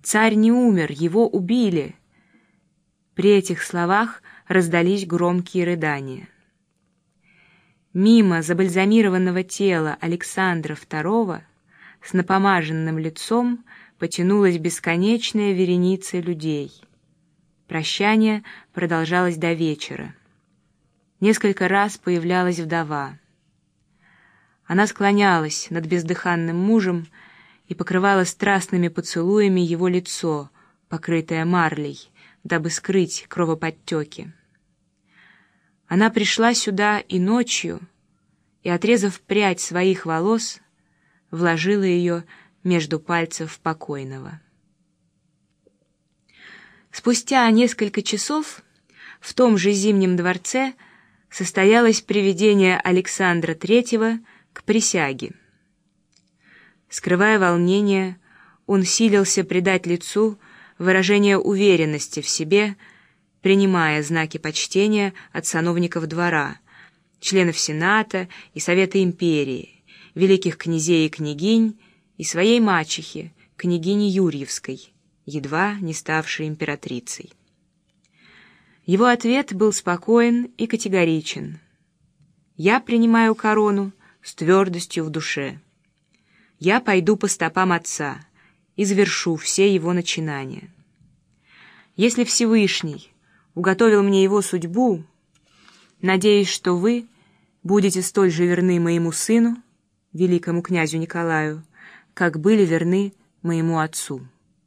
Царь не умер, его убили!» При этих словах раздались громкие рыдания. Мимо забальзамированного тела Александра II с напомаженным лицом потянулась бесконечная вереница людей. Прощание продолжалось до вечера. Несколько раз появлялась вдова. Она склонялась над бездыханным мужем и покрывала страстными поцелуями его лицо, покрытое марлей, дабы скрыть кровоподтеки. Она пришла сюда и ночью, и, отрезав прядь своих волос, вложила ее между пальцев покойного. Спустя несколько часов в том же Зимнем дворце состоялось приведение Александра III к присяге. Скрывая волнение, он силился придать лицу выражение уверенности в себе, принимая знаки почтения от сановников двора, членов Сената и Совета империи, великих князей и княгинь и своей мачехи, княгини Юрьевской, едва не ставшей императрицей. Его ответ был спокоен и категоричен. «Я принимаю корону с твердостью в душе. Я пойду по стопам отца и завершу все его начинания. Если Всевышний уготовил мне его судьбу, надеюсь, что вы будете столь же верны моему сыну, великому князю Николаю, как были верны моему отцу».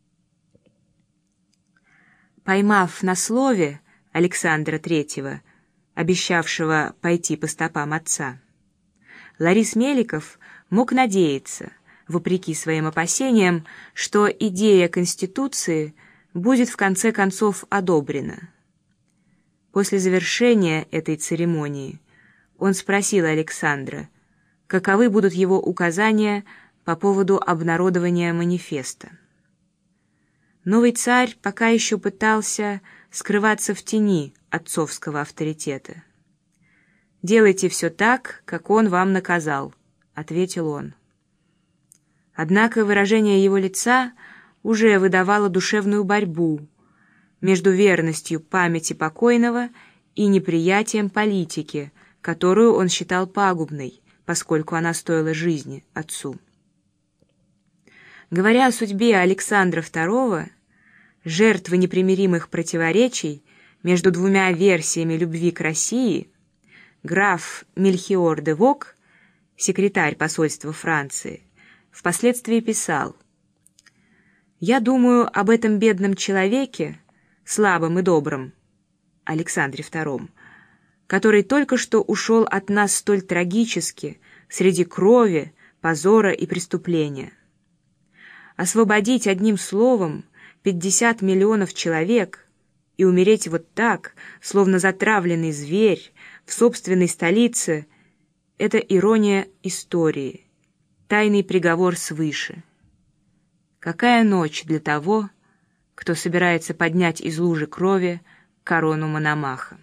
Поймав на слове Александра III, обещавшего пойти по стопам отца, Ларис Меликов мог надеяться, вопреки своим опасениям, что идея Конституции будет в конце концов одобрена. После завершения этой церемонии он спросил Александра, каковы будут его указания по поводу обнародования манифеста. Новый царь пока еще пытался скрываться в тени отцовского авторитета. «Делайте все так, как он вам наказал», — ответил он. Однако выражение его лица уже выдавало душевную борьбу между верностью памяти покойного и неприятием политики, которую он считал пагубной, поскольку она стоила жизни отцу. Говоря о судьбе Александра II, жертвы непримиримых противоречий между двумя версиями любви к России, граф Мельхиор де Вог, секретарь посольства Франции, впоследствии писал: «Я думаю об этом бедном человеке, слабом и добром, Александре II, который только что ушел от нас столь трагически, среди крови, позора и преступления. Освободить одним словом 50 миллионов человек и умереть вот так, словно затравленный зверь, в собственной столице — это ирония истории, тайный приговор свыше. Какая ночь для того, кто собирается поднять из лужи крови корону Мономаха».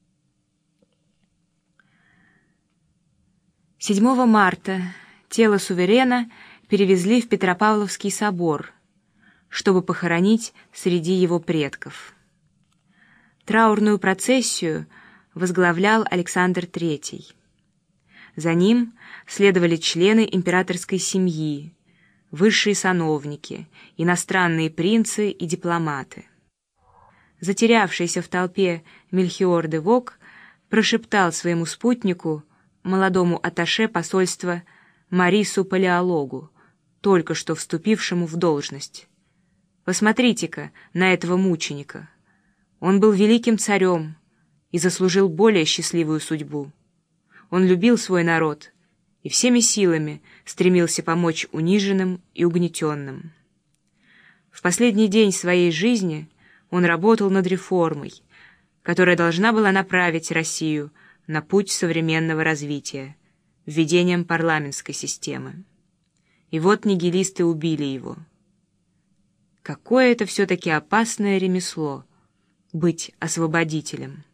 7 марта тело суверена перевезли в Петропавловский собор, чтобы похоронить среди его предков. Траурную процессию возглавлял Александр III. За ним следовали члены императорской семьи, высшие сановники, иностранные принцы и дипломаты. Затерявшийся в толпе Мельхиор де Вог прошептал своему спутнику, молодому атташе посольства Марису Палеологу, только что вступившему в должность: «Посмотрите-ка на этого мученика. Он был великим царем и заслужил более счастливую судьбу. Он любил свой народ и всеми силами стремился помочь униженным и угнетенным. В последний день своей жизни он работал над реформой, которая должна была направить Россию на путь современного развития, введением парламентской системы. И вот нигилисты убили его. Какое это все-таки опасное ремесло — быть освободителем».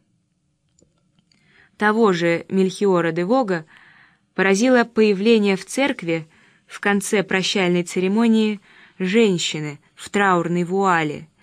Того же Мельхиора де Вога поразило появление в церкви в конце прощальной церемонии женщины в траурной вуале,